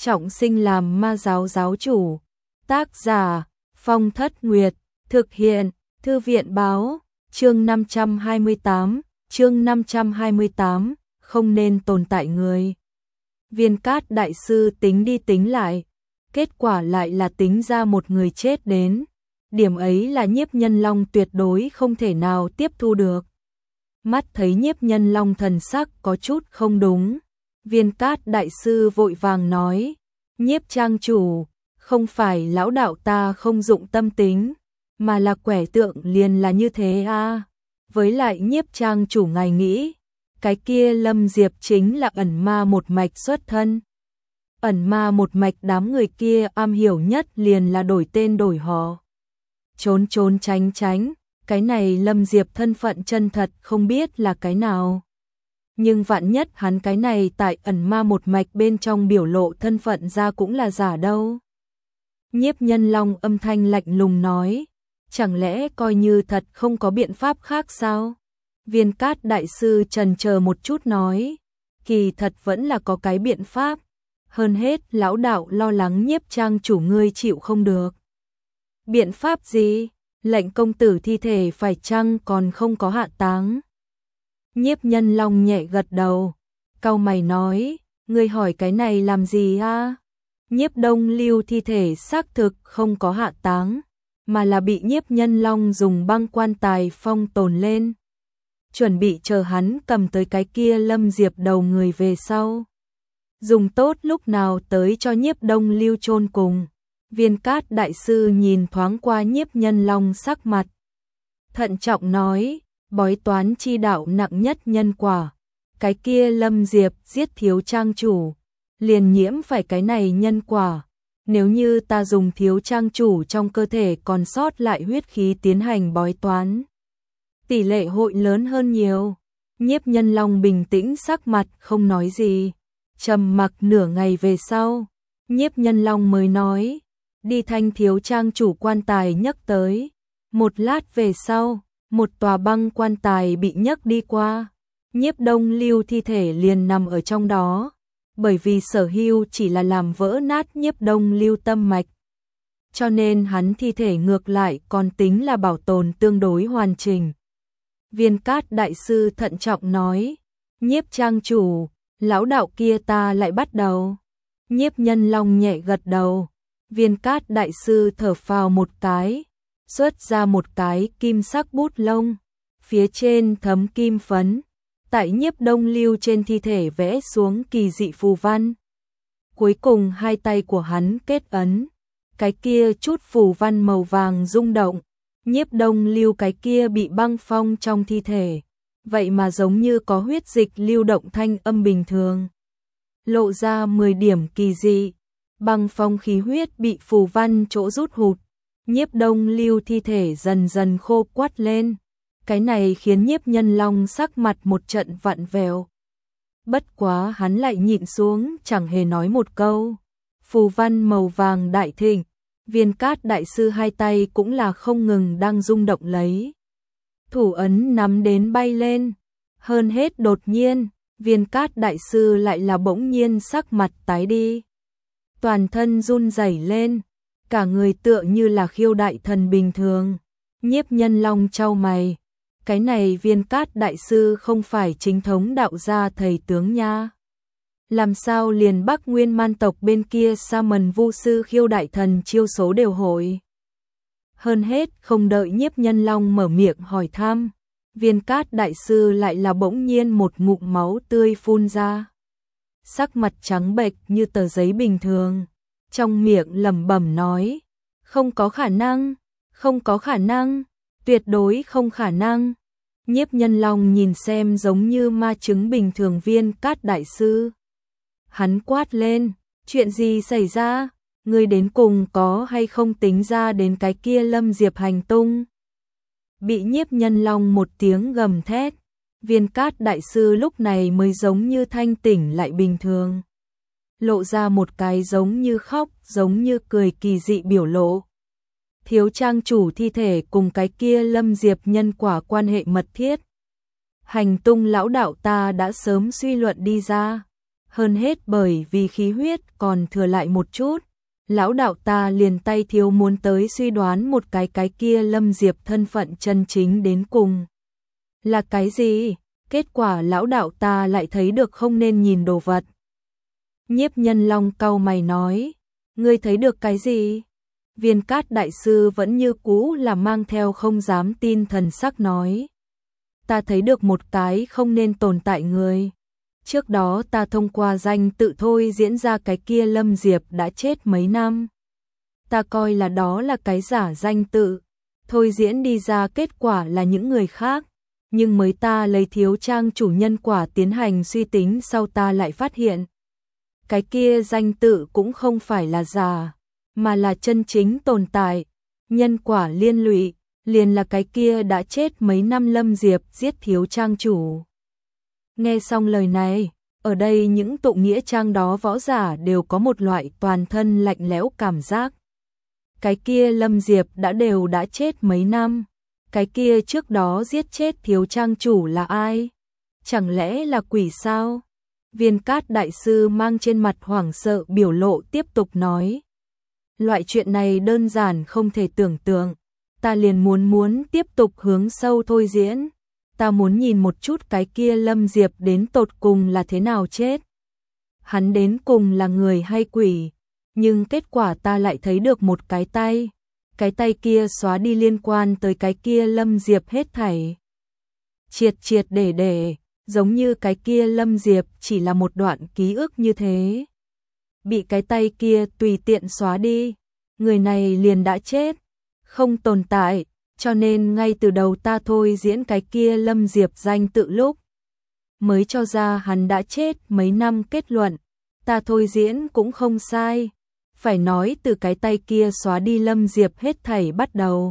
trọng sinh làm ma giáo giáo chủ. Tác giả Phong Thất Nguyệt, thực hiện Thư viện báo, chương 528, không nên tồn tại người. Viên Cát đại sư tính đi tính lại, kết quả lại là tính ra một người chết đến. Điểm ấy là Nhiếp Nhân Long tuyệt đối không thể nào tiếp thu được. Mắt thấy Nhiếp Nhân Long thần sắc có chút không đúng, Viên Cát đại sư vội vàng nói: Nhiếp trang chủ, không phải lão đạo ta không dụng tâm tính, mà là quẻ tượng liền là như thế a. Với lại Nhiếp trang chủ ngài nghĩ, cái kia Lâm Diệp chính là ẩn ma một mạch xuất thân. Ẩn ma một mạch đám người kia am hiểu nhất liền là đổi tên đổi họ, trốn trốn tránh tránh. Cái này Lâm Diệp thân phận chân thật không biết là cái nào. Nhưng vạn nhất hắn cái này tại ẩn ma một mạch bên trong biểu lộ thân phận ra cũng là giả đâu. Nhiếp Nhân Long âm thanh lạnh lùng nói: chẳng lẽ coi như thật không có biện pháp khác sao? Viên Cát đại sư chần chờ một chút nói: kỳ thật vẫn là có cái biện pháp. Hơn hết lão đạo lo lắng Nhiếp trang chủ ngươi chịu không được. Biện pháp gì? Lệnh công tử thi thể phải chăng còn không có hạ táng? Nhiếp Nhân Long nhẹ gật đầu, cau mày nói: ngươi hỏi cái này làm gì a? Nhiếp Đông Lưu thi thể xác thực không có hạ táng, mà là bị Nhiếp Nhân Long dùng băng quan tài phong tồn lên, chuẩn bị chờ hắn cầm tới cái kia Lâm Diệp đầu người về sau, dùng tốt lúc nào tới cho Nhiếp Đông Lưu chôn cùng. Viên Cát đại sư nhìn thoáng qua Nhiếp Nhân Long sắc mặt, thận trọng nói: bói toán chi đạo nặng nhất nhân quả, cái kia Lâm Diệp giết thiếu trang chủ, liền nhiễm phải cái này nhân quả. Nếu như ta dùng thiếu trang chủ trong cơ thể còn sót lại huyết khí tiến hành bói toán, tỷ lệ hội lớn hơn nhiều. Nhiếp Nhân Long bình tĩnh sắc mặt không nói gì, trầm mặc nửa ngày về sau, Nhiếp Nhân Long mới nói: đi thanh thiếu trang chủ quan tài nhấc tới. Một lát về sau, một tòa băng quan tài bị nhấc đi qua, Nhiếp Đông Lưu thi thể liền nằm ở trong đó, bởi vì Sở Hưu chỉ là làm vỡ nát Nhiếp Đông Lưu tâm mạch, cho nên hắn thi thể ngược lại còn tính là bảo tồn tương đối hoàn chỉnh. Viên Cát đại sư thận trọng nói: Nhiếp trang chủ, lão đạo kia ta lại bắt đầu. Nhiếp Nhân Long nhẹ gật đầu. Viên Cát đại sư thở phào một cái, xuất ra một cái kim sắc bút lông, phía trên thấm kim phấn, tại Nhiếp Đông Lưu trên thi thể vẽ xuống kỳ dị phù văn. Cuối cùng hai tay của hắn kết ấn, cái kia chút phù văn màu vàng rung động, Nhiếp Đông Lưu cái kia bị băng phong trong thi thể, vậy mà giống như có huyết dịch lưu động thanh âm bình thường, lộ ra 10 điểm kỳ dị. Băng phong khí huyết bị phù văn chỗ rút hụt, Nhiếp Đông Lưu thi thể dần dần khô quắt lên. Cái này khiến Nhiếp Nhân Long sắc mặt một trận vặn vẹo. Bất quá hắn lại nhịn xuống, chẳng hề nói một câu. Phù văn màu vàng đại thịnh, Viên Cát đại sư hai tay cũng là không ngừng đang rung động lấy. Thủ ấn nắm đến bay lên. Hơn hết đột nhiên, Viên Cát đại sư lại là bỗng nhiên sắc mặt tái đi, toàn thân run rẩy lên, cả người tựa như là khiêu đại thần bình thường. Nhiếp Nhân Long chau mày, cái này Viên Cát đại sư không phải chính thống đạo gia thầy tướng nha, làm sao liền Bắc Nguyên Man tộc bên kia sa mần vu sư khiêu đại thần chiêu số đều hội. Hơn hết không đợi Nhiếp Nhân Long mở miệng hỏi thăm, Viên Cát đại sư lại là bỗng nhiên một ngụm máu tươi phun ra, sắc mặt trắng bệch như tờ giấy bình thường, trong miệng lẩm bẩm nói: không có khả năng, không có khả năng, tuyệt đối không khả năng. Nhiếp Nhân Long nhìn xem giống như ma chứng bình thường Viên Cát đại sư, hắn quát lên: chuyện gì xảy ra? Ngươi đến cùng có hay không tính ra đến cái kia Lâm Diệp hành tung? Bị Nhiếp Nhân Long một tiếng gầm thét, Viên Cát đại sư lúc này mới giống như thanh tỉnh lại bình thường, lộ ra một cái giống như khóc giống như cười kỳ dị biểu lộ. Thiếu trang chủ thi thể cùng cái kia Lâm Diệp nhân quả quan hệ mật thiết, hành tung lão đạo ta đã sớm suy luận đi ra. Hơn hết bởi vì khí huyết còn thừa lại một chút, lão đạo ta liền tay thiếu muốn tới suy đoán một cái kia Lâm Diệp thân phận chân chính đến cùng. Là cái gì? Kết quả lão đạo ta lại thấy được không nên nhìn đồ vật. Nhiếp Nhân Long cau mày nói, ngươi thấy được cái gì? Viên Cát đại sư vẫn như cũ là mang theo không dám tin thần sắc nói. Ta thấy được một cái không nên tồn tại người. Trước đó ta thông qua danh tự thôi diễn ra cái kia Lâm Diệp đã chết mấy năm. Ta coi là đó là cái giả danh tự, thôi diễn đi ra kết quả là những người khác. Nhưng mới ta lấy thiếu trang chủ nhân quả tiến hành suy tính sau ta lại phát hiện. Cái kia danh tự cũng không phải là giả, mà là chân chính tồn tại. Nhân quả liên lụy, liền là cái kia đã chết mấy năm Lâm Diệp giết thiếu trang chủ. Nghe xong lời này, ở đây những tụng nghĩa trang đó võ giả đều có một loại toàn thân lạnh lẽo cảm giác. Cái kia Lâm Diệp đã chết mấy năm. Cái kia trước đó giết chết thiếu trang chủ là ai? Chẳng lẽ là quỷ sao? Viên Cát đại sư mang trên mặt hoảng sợ biểu lộ tiếp tục nói. Loại chuyện này đơn giản không thể tưởng tượng. Ta liền muốn tiếp tục hướng sâu thôi diễn. Ta muốn nhìn một chút cái kia Lâm Diệp đến tột cùng là thế nào chết. Hắn đến cùng là người hay quỷ? Nhưng kết quả ta lại thấy được một cái tay. Cái tay kia xóa đi liên quan tới cái kia Lâm Diệp hết thảy. Triệt để, giống như cái kia Lâm Diệp chỉ là một đoạn ký ức như thế. Bị cái tay kia tùy tiện xóa đi, người này liền đã chết, không tồn tại, cho nên ngay từ đầu ta thôi diễn cái kia Lâm Diệp danh tự lúc. Mới cho ra hắn đã chết mấy năm kết luận, ta thôi diễn cũng không sai. Phải nói từ cái tay kia xóa đi Lâm Diệp hết thảy bắt đầu.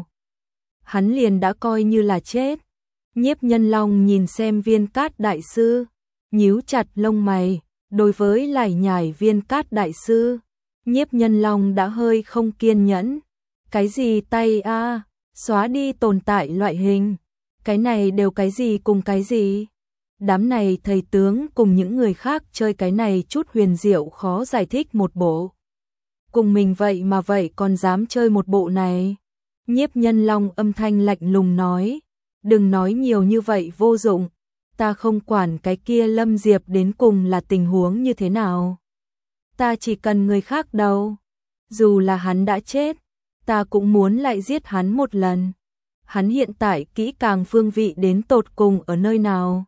Hắn liền đã coi như là chết. Nhiếp Nhân Long nhìn xem Viên Cát đại sư, nhíu chặt lông mày, đối với lải nhải Viên Cát đại sư. Nhiếp Nhân Long đã hơi không kiên nhẫn. Cái gì tay a, xóa đi tồn tại loại hình. Cái này đều cái gì cùng cái gì? Đám này thầy tướng cùng những người khác chơi cái này chút huyền diệu khó giải thích một bộ. Cùng mình vậy mà vậy còn dám chơi một bộ này. Nhiếp Nhân Long âm thanh lạnh lùng nói, đừng nói nhiều như vậy vô dụng, ta không quản cái kia Lâm Diệp đến cùng là tình huống như thế nào. Ta chỉ cần người khác đâu, dù là hắn đã chết, ta cũng muốn lại giết hắn một lần. Hắn hiện tại kỹ càng phương vị đến tột cùng ở nơi nào.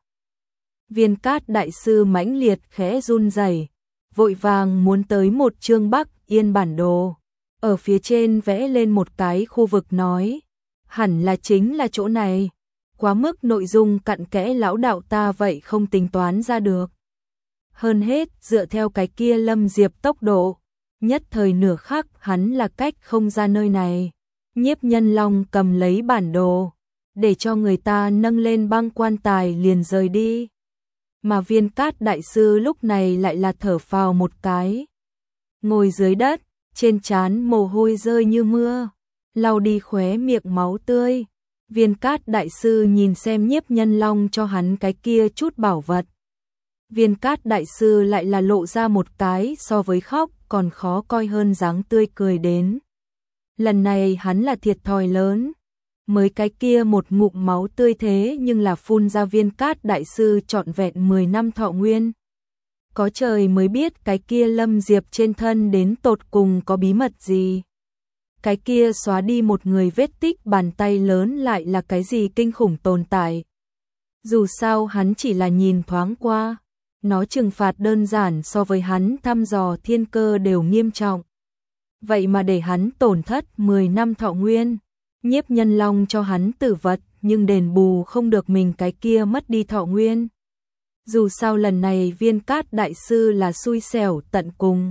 Viên Cát đại sư mãnh liệt khẽ run rẩy, vội vàng muốn tới một chương Bắc Yên bản đồ, ở phía trên vẽ lên một cái khu vực nói, hẳn là chính là chỗ này, quá mức nội dung cặn kẽ lão đạo ta vậy không tính toán ra được. Hơn hết, dựa theo cái kia Lâm Diệp tốc độ, nhất thời nửa khắc hắn là cách không ra nơi này. Nhiếp Nhân Long cầm lấy bản đồ, để cho người ta nâng lên băng quan tài liền rời đi. Mà Viên Cát đại sư lúc này lại là thở phào một cái. Ngồi dưới đất, trên trán mồ hôi rơi như mưa, lau đi khóe miệng máu tươi. Viên Cát đại sư nhìn xem Nhiếp Nhân Long cho hắn cái kia chút bảo vật. Viên Cát đại sư lại là lộ ra một cái so với khóc còn khó coi hơn dáng tươi cười đến. Lần này hắn là thiệt thòi lớn. Mới cái kia một ngụm máu tươi thế nhưng là phun ra Viên Cát đại sư trọn vẹn 10 năm thọ nguyên. Có trời mới biết cái kia Lâm Diệp trên thân đến tột cùng có bí mật gì. Cái kia xóa đi một người vết tích bàn tay lớn lại là cái gì kinh khủng tồn tại. Dù sao hắn chỉ là nhìn thoáng qua, nó trừng phạt đơn giản so với hắn thăm dò thiên cơ đều nghiêm trọng. Vậy mà để hắn tổn thất 10 năm thọ nguyên. Nhiếp Nhân Long cho hắn tử vật nhưng đền bù không được mình cái kia mất đi thọ nguyên. Dù sao lần này Viên Cát đại sư là xui xẻo tận cùng.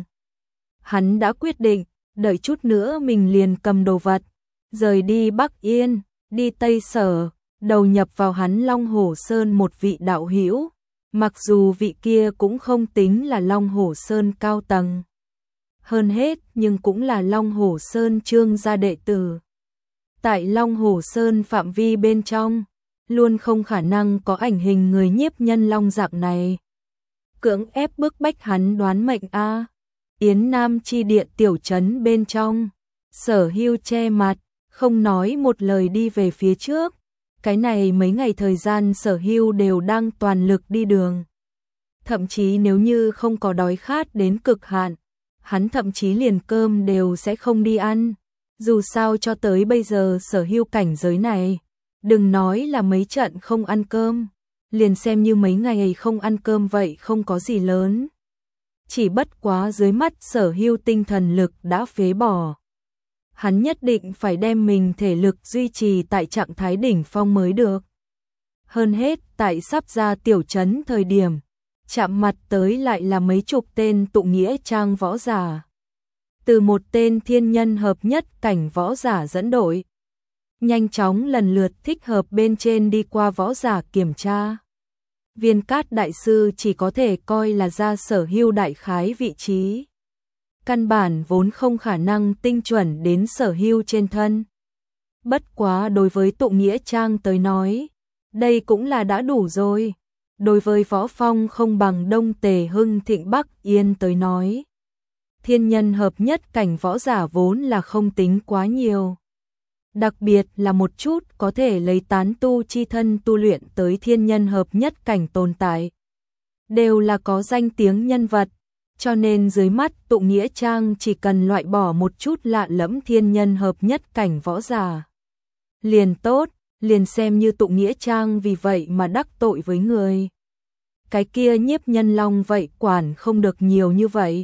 Hắn đã quyết định, đợi chút nữa mình liền cầm đồ vật, rời đi Bắc Yên, đi Tây Sở, đầu nhập vào hắn Long Hổ Sơn một vị đạo hữu, mặc dù vị kia cũng không tính là Long Hổ Sơn cao tầng. Hơn hết nhưng cũng là Long Hổ Sơn Trương gia đệ tử. Tại Long Hổ Sơn phạm vi bên trong, luôn không khả năng có ảnh hình người Nhiếp Nhân Long dạng này. cưỡng ép bức bách hắn đoán mệnh a. Yến Nam chi địa tiểu trấn bên trong, Sở Hưu che mặt, không nói một lời đi về phía trước. Cái này mấy ngày thời gian Sở Hưu đều đang toàn lực đi đường. Thậm chí nếu như không có đói khát đến cực hạn, hắn thậm chí liền cơm đều sẽ không đi ăn. Dù sao cho tới bây giờ Sở Hưu cảnh giới này, đừng nói là mấy trận không ăn cơm, liền xem như mấy ngày không ăn cơm vậy không có gì lớn. Chỉ bất quá dưới mắt Sở Hưu tinh thần lực đã phế bỏ. Hắn nhất định phải đem mình thể lực duy trì tại trạng thái đỉnh phong mới được. Hơn hết, tại sắp ra tiểu trấn thời điểm, chạm mặt tới lại là mấy chục tên tụ nghĩa trang võ giả. Từ một tên thiên nhân hợp nhất cảnh võ giả dẫn đội, nhanh chóng lần lượt thích hợp bên trên đi qua võ giả kiểm tra. Viên Cát đại sư chỉ có thể coi là ra Sở Hưu đại khái vị trí. Căn bản vốn không khả năng tinh chuẩn đến Sở Hưu trên thân. Bất quá đối với tụ nghĩa trang tới nói, đây cũng là đã đủ rồi. Đối với võ phong không bằng Đông Tề Hưng Thịnh Bắc Yên tới nói, thiên nhân hợp nhất cảnh võ giả vốn là không tính quá nhiều. Đặc biệt là một chút có thể lấy tán tu chi thân tu luyện tới thiên nhân hợp nhất cảnh tồn tại. Đều là có danh tiếng nhân vật, cho nên dưới mắt tụ nghĩa trang chỉ cần loại bỏ một chút lạ lẫm thiên nhân hợp nhất cảnh võ giả. Liền tốt, liền xem như tụ nghĩa trang vì vậy mà đắc tội với người. Cái kia Nhiếp Nhân Long vậy quản không được nhiều như vậy.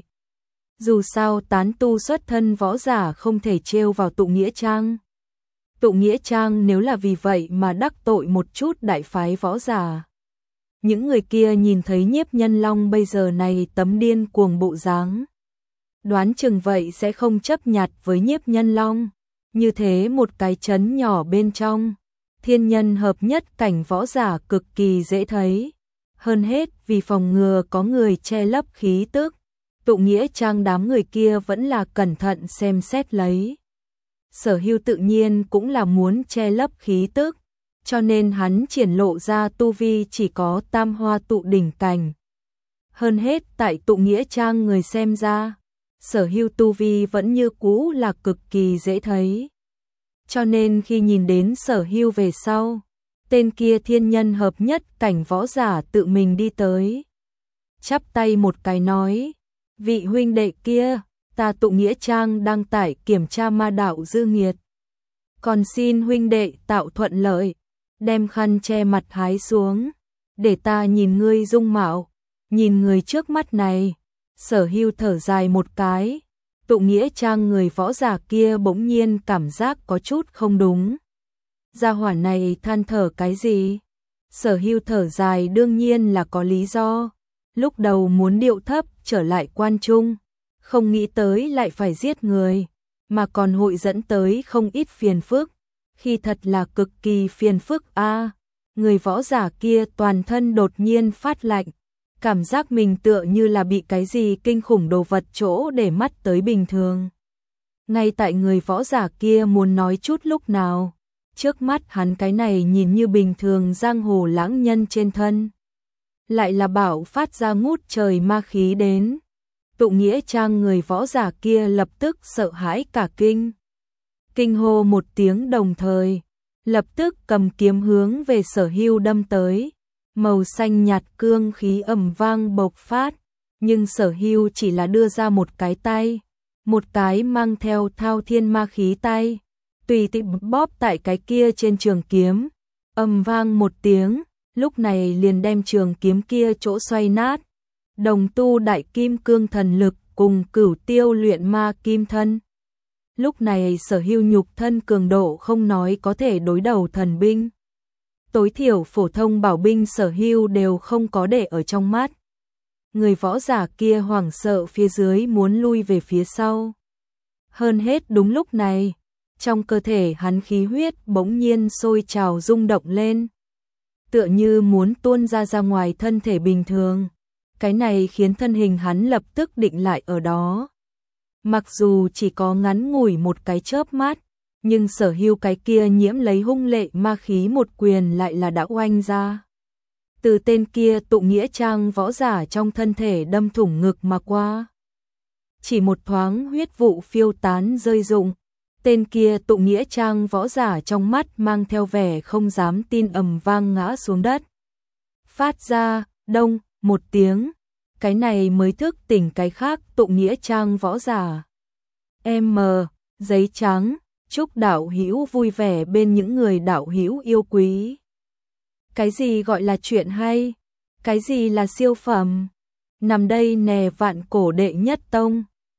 Dù sao tán tu xuất thân võ giả không thể trêu vào tụ nghĩa trang. Tụ nghĩa trang nếu là vì vậy mà đắc tội một chút đại phái võ giả. Những người kia nhìn thấy Nhiếp Nhân Long bây giờ này tấm điên cuồng bộ dáng, đoán chừng vậy sẽ không chấp nhặt với Nhiếp Nhân Long. Như thế một cái trấn nhỏ bên trong, thiên nhân hợp nhất cảnh võ giả cực kỳ dễ thấy. Hơn hết vì phòng ngừa có người che lấp khí tức, tụ nghĩa trang đám người kia vẫn là cẩn thận xem xét lấy. Sở Hưu tự nhiên cũng là muốn che lấp khí tức, cho nên hắn triển lộ ra tu vi chỉ có tam hoa tụ đỉnh cảnh. Hơn hết tại tụ nghĩa trang người xem ra, Sở Hưu tu vi vẫn như cũ là cực kỳ dễ thấy. Cho nên khi nhìn đến Sở Hưu về sau, tên kia thiên nhân hợp nhất cảnh võ giả tự mình đi tới. Chắp tay một cái nói, vị huynh đệ kia, ta tụ nghĩa trang đang tải kiểm tra ma đạo dư nghiệt. Còn xin huynh đệ tạo thuận lợi, đem khăn che mặt hái xuống, để ta nhìn ngươi dung mạo, nhìn người trước mắt này. Sở Hưu thở dài một cái, tụ nghĩa trang người võ giả kia bỗng nhiên cảm giác có chút không đúng. Gia hỏa này than thở cái gì? Sở Hưu thở dài đương nhiên là có lý do. Lúc đầu muốn điệu thấp trở lại quan trung, không nghĩ tới lại phải giết người, mà còn hội dẫn tới không ít phiền phức. Khi thật là cực kỳ phiền phức a. Người võ giả kia toàn thân đột nhiên phát lạnh, cảm giác mình tựa như là bị cái gì kinh khủng đồ vật chỗ để mắt tới bình thường. Ngay tại người võ giả kia muốn nói chút lúc nào, trước mắt hắn cái này nhìn như bình thường giang hồ lãng nhân trên thân, lại là bảo phát ra ngút trời ma khí đến. Tụ nghĩa trang người võ giả kia lập tức sợ hãi cả kinh. Kinh hô một tiếng đồng thời, lập tức cầm kiếm hướng về Sở Hưu đâm tới. Màu xanh nhạt cương khí ầm vang bộc phát, nhưng Sở Hưu chỉ là đưa ra một cái tay, một cái mang theo thao thiên ma khí tay, tùy tiện bóp tại cái kia trên trường kiếm, ầm vang một tiếng, lúc này liền đem trường kiếm kia chỗ xoay nát. Đồng tu đại kim cương thần lực cùng cửu tiêu luyện ma kim thân. Lúc này Sở Hưu nhục thân cường độ không nói có thể đối đầu thần binh. Tối thiểu phổ thông bảo binh Sở Hưu đều không có để ở trong mắt. Người võ giả kia hoảng sợ phía dưới muốn lui về phía sau. Hơn hết đúng lúc này, trong cơ thể hắn khí huyết bỗng nhiên sôi trào rung động lên, tựa như muốn tuôn ra ngoài thân thể bình thường. Cái này khiến thân hình hắn lập tức định lại ở đó. Mặc dù chỉ có ngắn ngủi một cái chớp mắt, nhưng Sở Hưu cái kia nhiễm lấy hung lệ ma khí một quyền lại là đã oanh ra. từ tên kia tụ nghĩa trang võ giả trong thân thể đâm thủng ngực mà qua. Chỉ một thoáng huyết vụ phiêu tán rơi rụng, tên kia tụ nghĩa trang võ giả trong mắt mang theo vẻ không dám tin ầm vang ngã xuống đất. Phát ra, đông, một tiếng, cái này mới thức tỉnh cái khác tụ nghĩa trang võ giả. Giấy trắng, chúc đạo hữu vui vẻ bên những người đạo hữu yêu quý. Cái gì gọi là chuyện hay? Cái gì là siêu phẩm? Nằm đây nè vạn cổ đệ nhất tông.